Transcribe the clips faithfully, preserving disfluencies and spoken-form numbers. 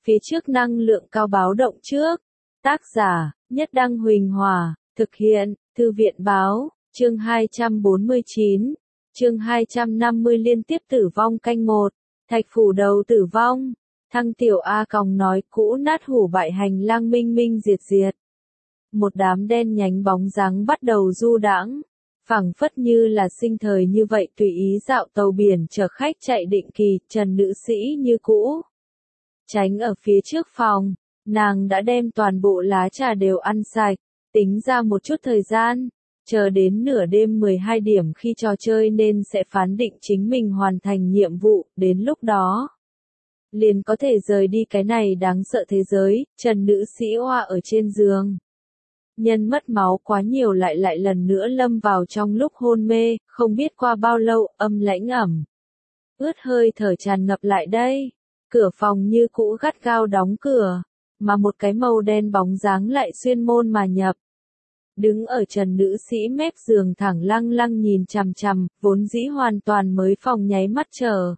phía trước năng lượng cao báo động trước. Tác giả, Nhất Đăng Huỳnh Hòa, thực hiện, Thư viện Báo, chương hai trăm bốn mươi chín, chương hai trăm năm mươi liên tiếp tử vong canh một, Thạch Phủ Đầu tử vong, Thăng Tiểu A Còng nói cũ nát hủ bại hành lang minh minh diệt diệt. Một đám đen nhánh bóng dáng bắt đầu du đãng, phảng phất như là sinh thời như vậy tùy ý dạo tàu biển chở khách chạy định kỳ, Trần nữ sĩ như cũ. Tránh ở phía trước phòng, nàng đã đem toàn bộ lá trà đều ăn sạch, tính ra một chút thời gian, chờ đến nửa đêm mười hai điểm khi trò chơi nên sẽ phán định chính mình hoàn thành nhiệm vụ, đến lúc đó liền có thể rời đi cái này đáng sợ thế giới. Trần nữ sĩ oa ở trên giường. Nhân mất máu quá nhiều lại lại lần nữa lâm vào trong lúc hôn mê, không biết qua bao lâu, âm lãnh ẩm. Ướt hơi thở tràn ngập lại đây. Cửa phòng như cũ gắt gao đóng cửa, mà một cái màu đen bóng dáng lại xuyên môn mà nhập. Đứng ở Trần nữ sĩ mép giường thẳng lăng lăng nhìn chằm chằm, vốn dĩ hoàn toàn mới phòng nháy mắt chờ.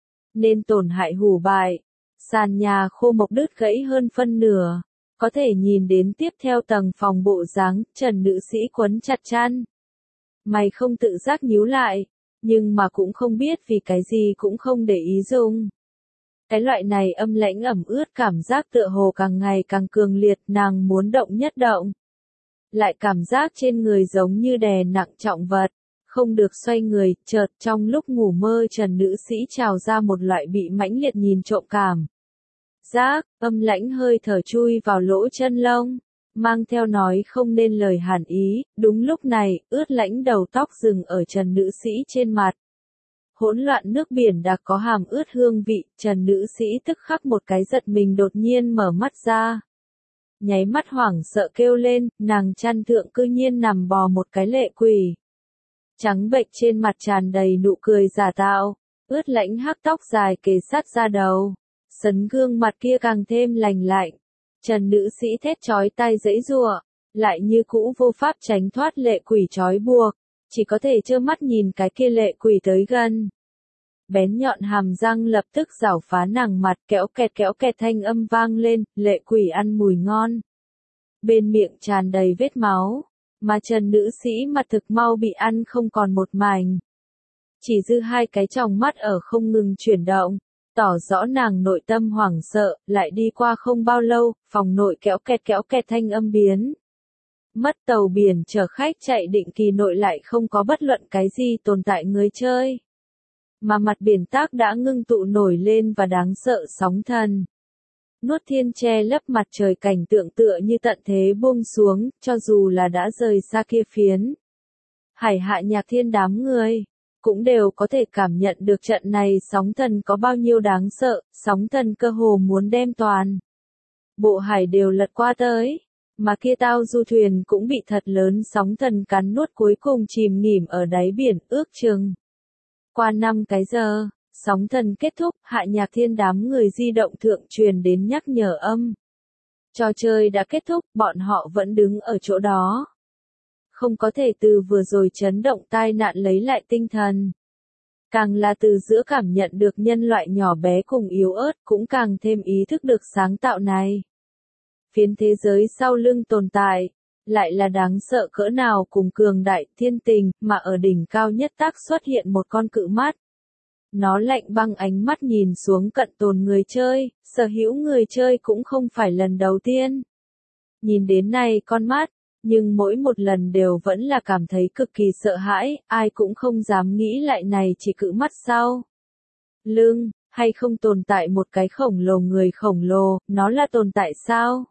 Nên tổn hại hủ bại, sàn nhà khô mộc đứt gãy hơn phân nửa. Có thể nhìn đến tiếp theo tầng phòng bộ dáng, Trần nữ sĩ quấn chặt chăn. Mày không tự giác nhíu lại, nhưng mà cũng không biết vì cái gì cũng không để ý dùng. Cái loại này âm lãnh ẩm ướt cảm giác tựa hồ càng ngày càng cường liệt, nàng muốn động nhất động. Lại cảm giác trên người giống như đè nặng trọng vật, không được xoay người, chợt trong lúc ngủ mơ Trần nữ sĩ trào ra một loại bị mãnh liệt nhìn trộm cảm. Giác, âm lãnh hơi thở chui vào lỗ chân lông, mang theo nói không nên lời hàn ý, đúng lúc này, ướt lãnh đầu tóc dừng ở Trần nữ sĩ trên mặt. Hỗn loạn nước biển đã có hàm ướt hương vị, Trần nữ sĩ tức khắc một cái giật mình đột nhiên mở mắt ra. Nháy mắt hoảng sợ kêu lên, nàng chăn thượng cư nhiên nằm bò một cái lệ quỷ. Trắng bệch trên mặt tràn đầy nụ cười giả tạo, ướt lãnh hắc tóc dài kề sát ra đầu. Sấn gương mặt kia càng thêm lành lạnh. Trần nữ sĩ thét chói tai giãy giụa, lại như cũ vô pháp tránh thoát lệ quỷ trói buộc, chỉ có thể trơ mắt nhìn cái kia lệ quỷ tới gần. Bén nhọn hàm răng lập tức rảo phá nàng mặt, kéo kẹt kéo kẹt thanh âm vang lên, lệ quỷ ăn mùi ngon. Bên miệng tràn đầy vết máu, mà Trần nữ sĩ mặt thực mau bị ăn không còn một mảnh. Chỉ dư hai cái tròng mắt ở không ngừng chuyển động. Tỏ rõ nàng nội tâm hoảng sợ, lại đi qua không bao lâu, phòng nội kéo kẹt kéo kẹt thanh âm biến. Mất tàu biển chở khách chạy định kỳ nội lại không có bất luận cái gì tồn tại người chơi. Mà mặt biển tác đã ngưng tụ nổi lên và đáng sợ sóng thần. Nuốt thiên che lấp mặt trời cảnh tượng tựa như tận thế buông xuống, cho dù là đã rời xa kia phiến. Hải Hạ Nhạc Thiên đám người cũng đều có thể cảm nhận được trận này sóng thần có bao nhiêu đáng sợ, sóng thần cơ hồ muốn đem toàn. Bộ hải đều lật qua tới, mà kia tao du thuyền cũng bị thật lớn sóng thần cắn nuốt cuối cùng chìm nghỉm ở đáy biển, ước chừng. Qua năm cái giờ, sóng thần kết thúc, Hạ Nhạc Thiên đám người di động thượng truyền đến nhắc nhở âm. Trò chơi đã kết thúc, bọn họ vẫn đứng ở chỗ đó. Không có thể từ vừa rồi chấn động tai nạn lấy lại tinh thần. Càng là từ giữa cảm nhận được nhân loại nhỏ bé cùng yếu ớt cũng càng thêm ý thức được sáng tạo này. Phiến thế giới sau lưng tồn tại, lại là đáng sợ cỡ nào cùng cường đại thiên tình, mà ở đỉnh cao nhất tác xuất hiện một con cự mắt. Nó lạnh băng ánh mắt nhìn xuống cận tồn người chơi, sở hữu người chơi cũng không phải lần đầu tiên. Nhìn đến này con mắt, nhưng mỗi một lần đều vẫn là cảm thấy cực kỳ sợ hãi, ai cũng không dám nghĩ lại này chỉ cự mắt sau. Lưng, hay không tồn tại một cái khổng lồ người khổng lồ, nó là tồn tại sao?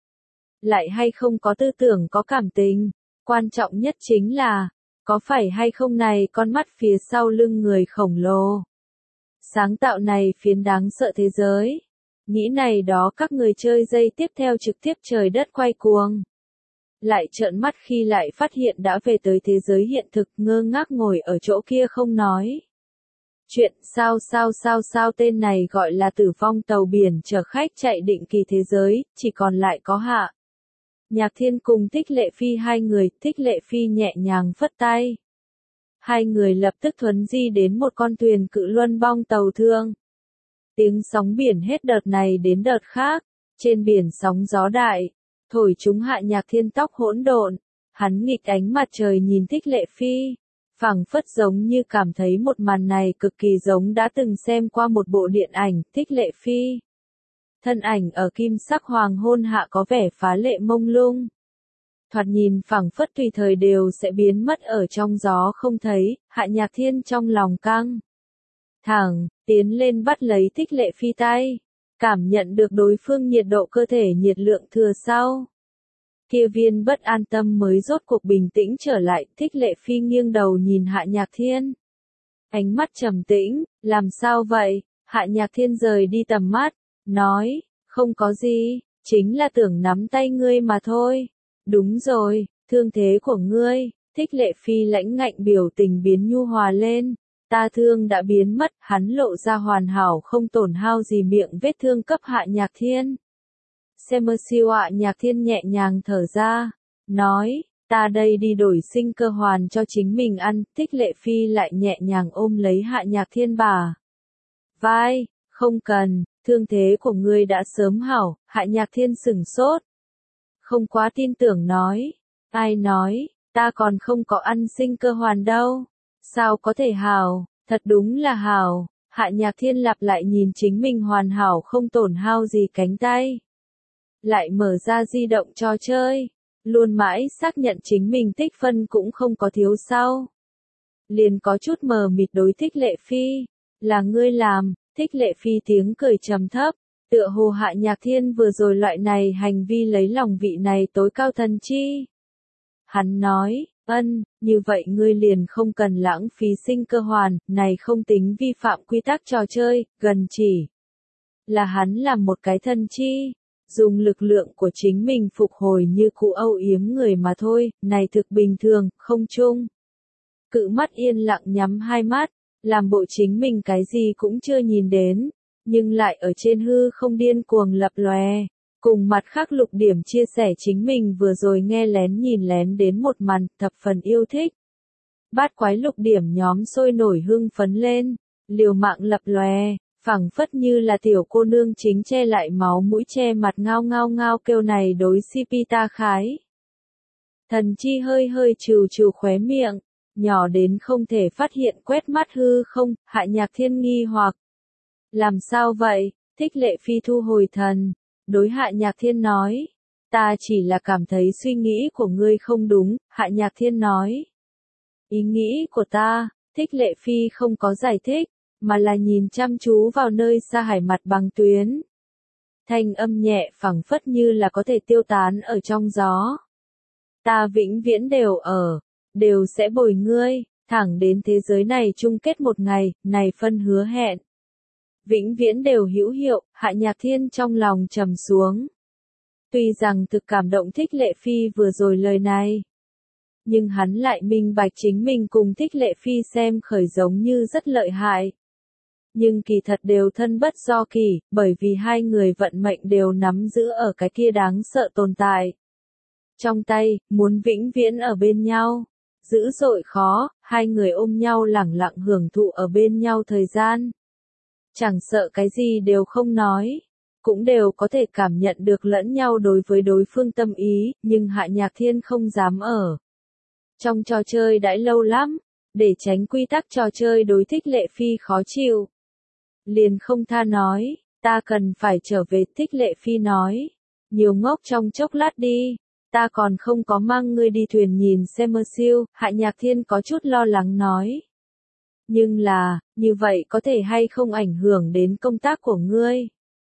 Lại hay không có tư tưởng có cảm tình, quan trọng nhất chính là, có phải hay không này con mắt phía sau lưng người khổng lồ. Sáng tạo này phiến đáng sợ thế giới. Nghĩ này đó các người chơi dây tiếp theo trực tiếp trời đất quay cuồng. Lại trợn mắt khi lại phát hiện đã về tới thế giới hiện thực, ngơ ngác ngồi ở chỗ kia không nói. Chuyện sao sao sao sao tên này gọi là tử vong tàu biển chở khách chạy định kỳ thế giới, chỉ còn lại có Hạ Nhạc Thiên cùng Thích Lệ Phi hai người, Thích Lệ Phi nhẹ nhàng phất tay. Hai người lập tức thuấn di đến một con thuyền cự luân bong tàu thương. Tiếng sóng biển hết đợt này đến đợt khác, trên biển sóng gió đại, thổi chúng Hạ Nhạc Thiên tóc hỗn độn, hắn nghịch ánh mặt trời nhìn Thích Lệ Phi, phảng phất giống như cảm thấy một màn này cực kỳ giống đã từng xem qua một bộ điện ảnh, Thích Lệ Phi. Thân ảnh ở kim sắc hoàng hôn hạ có vẻ phá lệ mông lung. Thoạt nhìn phảng phất tùy thời đều sẽ biến mất ở trong gió không thấy, Hạ Nhạc Thiên trong lòng căng thẳng, tiến lên bắt lấy Thích Lệ Phi tay, cảm nhận được đối phương nhiệt độ cơ thể nhiệt lượng thừa sau. Kia viên bất an tâm mới rốt cuộc bình tĩnh trở lại, Thích Lệ Phi nghiêng đầu nhìn Hạ Nhạc Thiên. Ánh mắt trầm tĩnh, làm sao vậy? Hạ Nhạc Thiên rời đi tầm mắt, nói, không có gì, chính là tưởng nắm tay ngươi mà thôi. Đúng rồi, thương thế của ngươi, Thích Lệ Phi lãnh ngạnh biểu tình biến nhu hòa lên. Ta thương đã biến mất, hắn lộ ra hoàn hảo không tổn hao gì miệng vết thương cấp Hạ Nhạc Thiên. Xem mơ siêu Hạ Nhạc Thiên nhẹ nhàng thở ra, nói, ta đây đi đổi sinh cơ hoàn cho chính mình ăn. Thích Lệ Phi lại nhẹ nhàng ôm lấy Hạ Nhạc Thiên bà vai, không cần, thương thế của ngươi đã sớm hảo. Hạ Nhạc Thiên sửng sốt, không quá tin tưởng nói, ai nói, ta còn không có ăn sinh cơ hoàn đâu, sao có thể hảo, thật đúng là hảo. Hạ Nhạc Thiên lặp lại nhìn chính mình hoàn hảo không tổn hao gì cánh tay, lại mở ra di động trò chơi, luôn mãi xác nhận chính mình tích phân cũng không có thiếu sau. Liền có chút mờ mịt đối Thích Lệ Phi, là ngươi làm. Thích Lệ Phi tiếng cười trầm thấp, tựa hồ Hạ Nhạc Thiên vừa rồi loại này hành vi lấy lòng vị này tối cao thần chi. Hắn nói, ân, như vậy ngươi liền không cần lãng phí sinh cơ hoàn, này không tính vi phạm quy tắc trò chơi, gần chỉ là hắn làm một cái thần chi, dùng lực lượng của chính mình phục hồi như cũ âu yếm người mà thôi, này thực bình thường, không chung. Cự mắt yên lặng nhắm hai mắt, làm bộ chính mình cái gì cũng chưa nhìn đến, nhưng lại ở trên hư không điên cuồng lập lòe, cùng mặt khác Lục Điểm chia sẻ chính mình vừa rồi nghe lén nhìn lén đến một màn, thập phần yêu thích. Bát quái Lục Điểm nhóm sôi nổi hưng phấn lên, liều mạng lập lòe, phảng phất như là tiểu cô nương chính che lại máu mũi che mặt ngao ngao ngao kêu này đối xê pê ta khái. Thần chi hơi hơi trừ trừ khóe miệng, nhỏ đến không thể phát hiện quét mắt hư không. Hạ Nhạc Thiên nghi hoặc, làm sao vậy? Thích Lệ Phi thu hồi thần, đối Hạ Nhạc Thiên nói, ta chỉ là cảm thấy suy nghĩ của ngươi không đúng. Hạ Nhạc Thiên nói, ý nghĩ của ta. Thích Lệ Phi không có giải thích, mà là nhìn chăm chú vào nơi xa hải mặt bằng tuyến. Thanh âm nhẹ phảng phất như là có thể tiêu tán ở trong gió. Ta vĩnh viễn đều ở, đều sẽ bồi ngươi, thẳng đến thế giới này chung kết một ngày, này phân hứa hẹn. Vĩnh viễn đều hữu hiệu. Hạ Nhạc Thiên trong lòng trầm xuống. Tuy rằng thực cảm động Thích Lệ Phi vừa rồi lời này, nhưng hắn lại minh bạch chính mình cùng Thích Lệ Phi xem khởi giống như rất lợi hại. Nhưng kỳ thật đều thân bất do kỳ, bởi vì hai người vận mệnh đều nắm giữ ở cái kia đáng sợ tồn tại trong tay, muốn vĩnh viễn ở bên nhau, dữ dội khó. Hai người ôm nhau lẳng lặng hưởng thụ ở bên nhau thời gian, chẳng sợ cái gì đều không nói, cũng đều có thể cảm nhận được lẫn nhau đối với đối phương tâm ý. Nhưng Hạ Nhạc Thiên không dám ở trong trò chơi đãi lâu lắm, để tránh quy tắc trò chơi đối Thích Lệ Phi khó chịu, liền không tha nói, ta cần phải trở về. Thích Lệ Phi nói, nhiều ngốc trong chốc lát đi, ta còn không có mang ngươi đi thuyền nhìn xem mơ siêu. Hạ Nhạc Thiên có chút lo lắng nói, nhưng là, như vậy có thể hay không ảnh hưởng đến công tác của ngươi?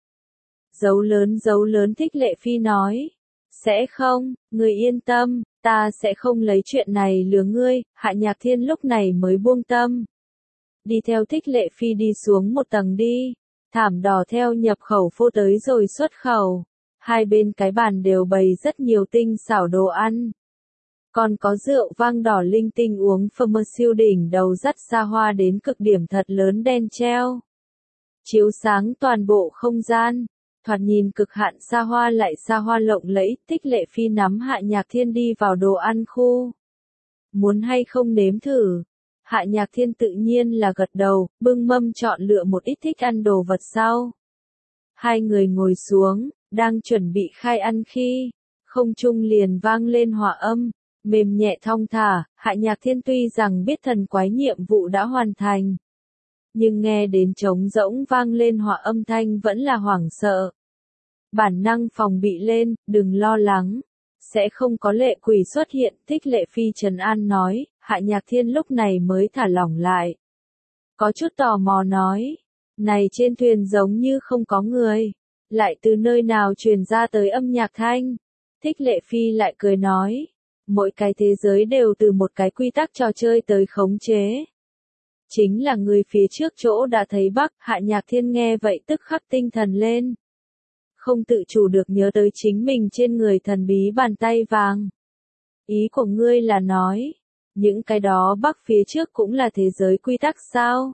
Dấu lớn dấu lớn. Thích Lệ Phi nói, sẽ không, ngươi yên tâm, ta sẽ không lấy chuyện này lừa ngươi. Hạ Nhạc Thiên lúc này mới buông tâm, đi theo Thích Lệ Phi đi xuống một tầng đi, thảm đỏ theo nhập khẩu phô tới rồi xuất khẩu, hai bên cái bàn đều bày rất nhiều tinh xảo đồ ăn, còn có rượu vang đỏ linh tinh uống. Phơ siêu đỉnh đầu dắt xa hoa đến cực điểm thật lớn đen treo, chiếu sáng toàn bộ không gian, thoạt nhìn cực hạn xa hoa lại xa hoa lộng lẫy. Thích Lệ Phi nắm Hạ Nhạc Thiên đi vào đồ ăn khu, muốn hay không nếm thử? Hạ Nhạc Thiên tự nhiên là gật đầu, bưng mâm chọn lựa một ít thích ăn đồ vật sau. Hai người ngồi xuống, đang chuẩn bị khai ăn khi, không trung liền vang lên hòa âm, mềm nhẹ thong thả. Hạ Nhạc Thiên tuy rằng biết thần quái nhiệm vụ đã hoàn thành, nhưng nghe đến trống rỗng vang lên hòa âm thanh vẫn là hoảng sợ. Bản năng phòng bị lên, đừng lo lắng, sẽ không có lệ quỷ xuất hiện. Thích Lệ Phi trấn an nói. Hạ Nhạc Thiên lúc này mới thả lỏng lại. Có chút tò mò nói, này trên thuyền giống như không có người, lại từ nơi nào truyền ra tới âm nhạc thanh. Thích Lệ Phi lại cười nói, mỗi cái thế giới đều từ một cái quy tắc trò chơi tới khống chế. Chính là người phía trước chỗ đã thấy Bắc. Hạ Nhạc Thiên nghe vậy tức khắc tinh thần lên. Không tự chủ được nhớ tới chính mình trên người thần bí bàn tay vàng. Ý của ngươi là nói, những cái đó Bắc phía trước cũng là thế giới quy tắc sao?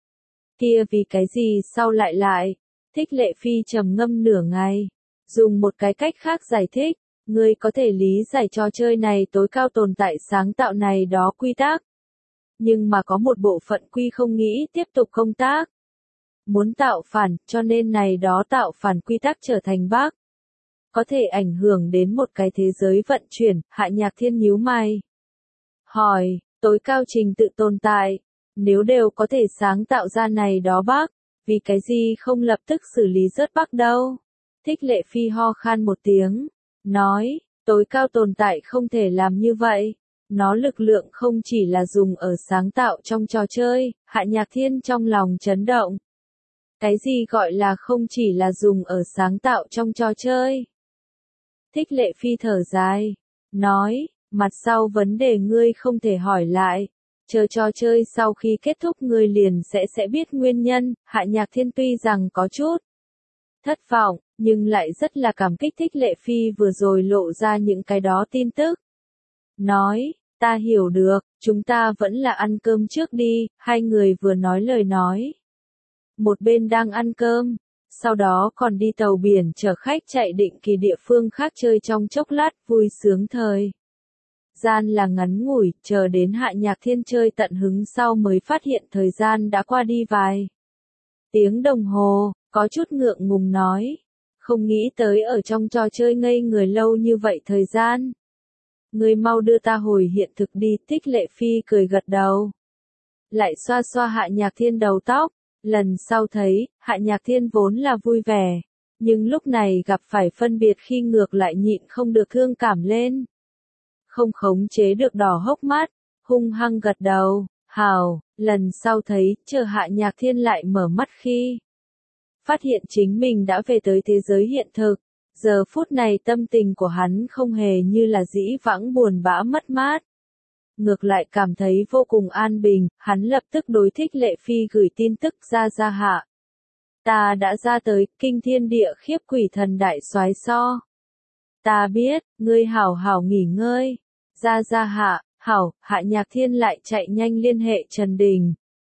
Kia vì cái gì sau lại lại? Thích Lệ Phi trầm ngâm nửa ngày, dùng một cái cách khác giải thích, ngươi có thể lý giải trò chơi này tối cao tồn tại sáng tạo này đó quy tắc. Nhưng mà có một bộ phận quy không nghĩ tiếp tục công tác. Muốn tạo phản, cho nên này đó tạo phản quy tắc trở thành Bắc. Có thể ảnh hưởng đến một cái thế giới vận chuyển. Hạ Nhạc Thiên nhíu mày. Hỏi, tối cao trình tự tồn tại, nếu đều có thể sáng tạo ra này đó Bắc, vì cái gì không lập tức xử lý rớt Bắc đâu? Thích Lệ Phi ho khan một tiếng, nói, tối cao tồn tại không thể làm như vậy. Nó lực lượng không chỉ là dùng ở sáng tạo trong trò chơi. Hạ Nhạc Thiên trong lòng chấn động. Cái gì gọi là không chỉ là dùng ở sáng tạo trong trò chơi? Thích Lệ Phi thở dài, nói, mặt sau vấn đề ngươi không thể hỏi lại, chờ trò chơi sau khi kết thúc ngươi liền sẽ sẽ biết nguyên nhân. Hạ Nhạc Thiên tuy rằng có chút thất vọng, nhưng lại rất là cảm kích Thích Lệ Phi vừa rồi lộ ra những cái đó tin tức. Nói, ta hiểu được, chúng ta vẫn là ăn cơm trước đi. Hai người vừa nói lời nói, một bên đang ăn cơm, sau đó còn đi tàu biển chở khách chạy định kỳ địa phương khác chơi trong chốc lát, vui sướng thời gian là ngắn ngủi, chờ đến Hạ Nhạc Thiên chơi tận hứng sau mới phát hiện thời gian đã qua đi vài tiếng đồng hồ, có chút ngượng ngùng nói, không nghĩ tới ở trong trò chơi ngây người lâu như vậy thời gian. Ngươi mau đưa ta hồi hiện thực đi. Thích Lệ Phi cười gật đầu, lại xoa xoa Hạ Nhạc Thiên đầu tóc. Lần sau thấy, Hạ Nhạc Thiên vốn là vui vẻ, nhưng lúc này gặp phải phân biệt khi ngược lại nhịn không được thương cảm lên. Không khống chế được đỏ hốc mắt, hung hăng gật đầu, hào, lần sau thấy, chờ Hạ Nhạc Thiên lại mở mắt khi phát hiện chính mình đã về tới thế giới hiện thực. Giờ phút này tâm tình của hắn không hề như là dĩ vãng buồn bã mất mát. Ngược lại cảm thấy vô cùng an bình. Hắn lập tức đối Thích Lệ Phi gửi tin tức ra ra hạ. Ta đã ra tới, kinh thiên địa khiếp quỷ thần đại soái so. Ta biết, ngươi hảo hảo nghỉ ngơi. Ra ra hạ, hảo. Hạ Nhạc Thiên lại chạy nhanh liên hệ Trần Đình.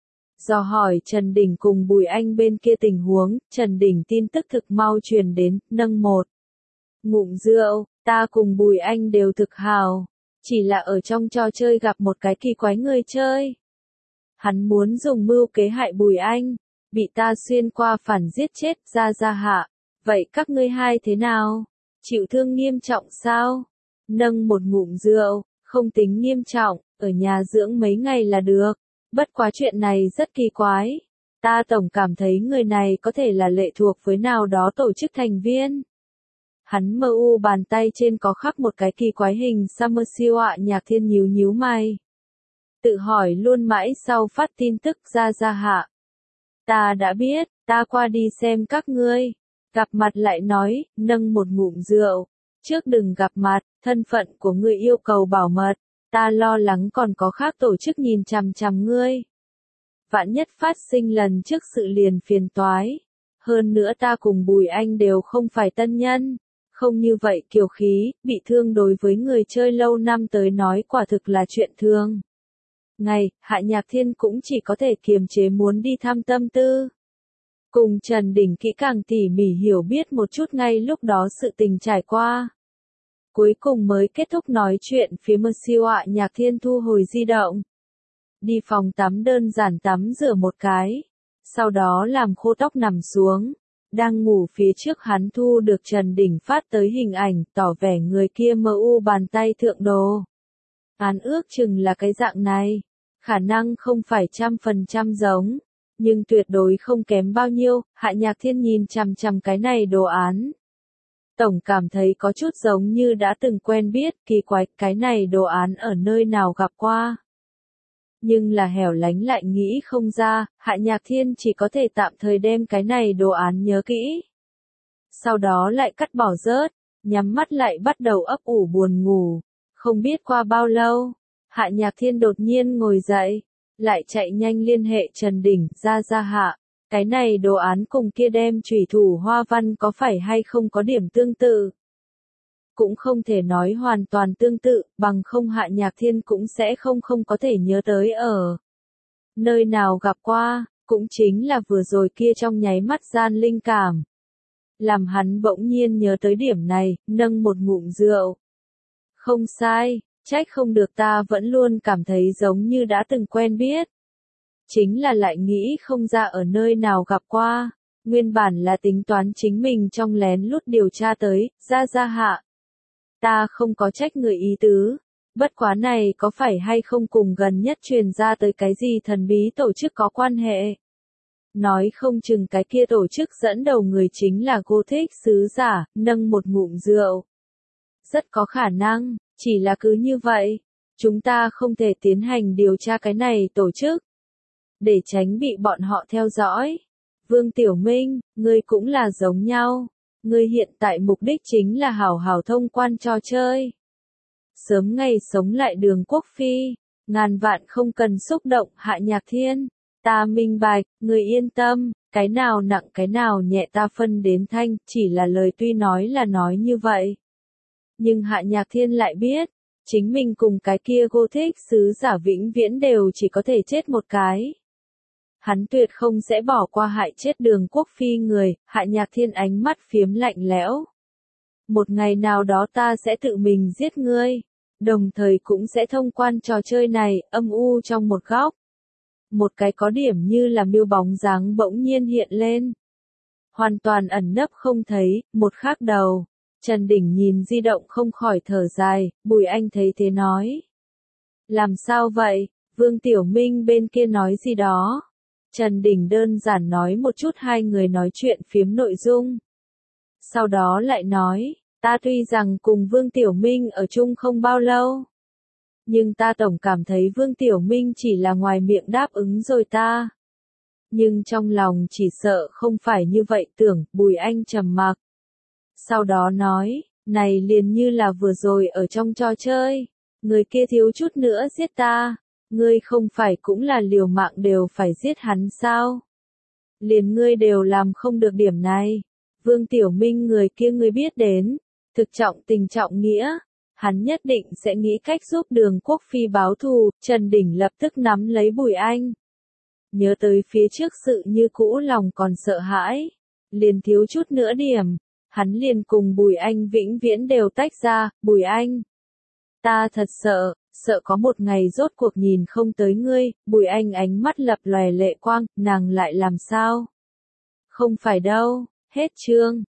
Do hỏi Trần Đình cùng Bùi Anh bên kia tình huống. Trần Đình tin tức thực mau truyền đến, nâng một ngụm rượu, ta cùng Bùi Anh đều thực hào. Chỉ là ở trong trò chơi gặp một cái kỳ quái người chơi. Hắn muốn dùng mưu kế hại Bùi Anh, bị ta xuyên qua phản giết chết. Ra ra hạ. Vậy các ngươi hai thế nào? Chịu thương nghiêm trọng sao? Nâng một ngụm rượu, không tính nghiêm trọng, ở nhà dưỡng mấy ngày là được. Bất quá chuyện này rất kỳ quái. Ta tổng cảm thấy người này có thể là lệ thuộc với nào đó tổ chức thành viên. Hắn mơ u bàn tay trên có khắc một cái kỳ quái hình Summer siêu. Hạ Nhạc Thiên nhíu nhíu mày, tự hỏi luôn mãi sau phát tin tức. Ra ra hạ. Ta đã biết, ta qua đi xem các ngươi. Gặp mặt lại nói, nâng một ngụm rượu. Trước đừng gặp mặt, thân phận của ngươi yêu cầu bảo mật. Ta lo lắng còn có khác tổ chức nhìn chằm chằm ngươi. Vạn nhất phát sinh lần trước sự liền phiền toái. Hơn nữa ta cùng Bùi Anh đều không phải tân nhân. Không như vậy kiều khí, bị thương đối với người chơi lâu năm tới nói quả thực là chuyện thường. Ngày, Hạ Nhạc Thiên cũng chỉ có thể kiềm chế muốn đi thăm tâm tư. Cùng Trần Đình kỹ càng tỉ mỉ hiểu biết một chút ngay lúc đó sự tình trải qua. Cuối cùng mới kết thúc nói chuyện. Phía Mơ Siêu. Hạ Nhạc Thiên thu hồi di động. đi phòng tắm đơn giản tắm rửa một cái, sau đó làm khô tóc nằm xuống. Đang ngủ phía trước hắn thu được Trần Đình phát tới hình ảnh, tỏ vẻ người kia mờ u bàn tay thượng đồ. Án ước chừng là cái dạng này, khả năng không phải trăm phần trăm giống, nhưng tuyệt đối không kém bao nhiêu. Hạ Nhạc Thiên nhìn chằm chằm cái này đồ án. Tổng cảm thấy có chút giống như đã từng quen biết, kỳ quái, cái này đồ án ở nơi nào gặp qua. Nhưng là hẻo lánh lại nghĩ không ra, Hạ Nhạc Thiên chỉ có thể tạm thời đem cái này đồ án nhớ kỹ. Sau đó lại cắt bỏ rớt, nhắm mắt lại bắt đầu ấp ủ buồn ngủ. Không biết qua bao lâu, Hạ Nhạc Thiên đột nhiên ngồi dậy, lại chạy nhanh liên hệ Trần Đình, ra ra hạ. Cái này đồ án cùng kia đem chủy thủ hoa văn có phải hay không có điểm tương tự? Cũng không thể nói hoàn toàn tương tự, bằng không Hạ Nhạc Thiên cũng sẽ không không có thể nhớ tới ở nơi nào gặp qua, cũng chính là vừa rồi kia trong nháy mắt gian linh cảm. Làm hắn bỗng nhiên nhớ tới điểm này, nâng một ngụm rượu. Không sai, trách không được ta vẫn luôn cảm thấy giống như đã từng quen biết. Chính là lại nghĩ không ra ở nơi nào gặp qua, nguyên bản là tính toán chính mình trong lén lút điều tra tới, ra ra hạ. Ta không có trách người ý tứ, bất quá này có phải hay không cùng gần nhất truyền ra tới cái gì thần bí tổ chức có quan hệ. Nói không chừng cái kia tổ chức dẫn đầu người chính là Gothic sứ giả, nâng một ngụm rượu. Rất có khả năng, chỉ là cứ như vậy, chúng ta không thể tiến hành điều tra cái này tổ chức. Để tránh bị bọn họ theo dõi. Vương Tiểu Minh, ngươi cũng là giống nhau. Ngươi hiện tại mục đích chính là hảo hảo thông quan trò chơi. Sớm ngày sống lại Đường Quốc Phi, ngàn vạn không cần xúc động. Hạ Nhạc Thiên, ta minh bạch, ngươi yên tâm, cái nào nặng cái nào nhẹ ta phân đến thanh, chỉ là lời tuy nói là nói như vậy. Nhưng Hạ Nhạc Thiên lại biết, chính mình cùng cái kia Gothic sứ giả vĩnh viễn đều chỉ có thể chết một cái. Hắn tuyệt không sẽ bỏ qua hại chết Đường Quốc Phi người. Hạ Nhạc Thiên ánh mắt phiếm lạnh lẽo. Một ngày nào đó ta sẽ tự mình giết ngươi, đồng thời cũng sẽ thông quan trò chơi này. Âm u trong một góc, một cái có điểm như là miêu bóng dáng bỗng nhiên hiện lên. Hoàn toàn ẩn nấp không thấy, một khác đầu. Trần Đình nhìn di động không khỏi thở dài, Bùi Anh thấy thế nói. Làm sao vậy? Vương Tiểu Minh bên kia nói gì đó. Trần Đình đơn giản nói một chút hai người nói chuyện phiếm nội dung. Sau đó lại nói, ta tuy rằng cùng Vương Tiểu Minh ở chung không bao lâu. Nhưng ta tổng cảm thấy Vương Tiểu Minh chỉ là ngoài miệng đáp ứng rồi ta. Nhưng trong lòng chỉ sợ không phải như vậy tưởng. Bùi Anh trầm mặc. Sau đó nói, này liền như là vừa rồi ở trong trò chơi. Người kia thiếu chút nữa giết ta. Ngươi không phải cũng là liều mạng đều phải giết hắn sao? Liền ngươi đều làm không được điểm này. Vương Tiểu Minh người kia ngươi biết đến, thực trọng tình trọng nghĩa, hắn nhất định sẽ nghĩ cách giúp Đường Quốc Phi báo thù. Trần Đình lập tức nắm lấy Bùi Anh. Nhớ tới phía trước sự như cũ lòng còn sợ hãi, liền thiếu chút nữa điểm, hắn liền cùng Bùi Anh vĩnh viễn đều tách ra. Bùi Anh, ta thật sợ. Sợ có một ngày rốt cuộc nhìn không tới ngươi. Bùi Anh ánh mắt lập lòe lệ quang, nàng lại làm sao? Không phải đâu, hết chương.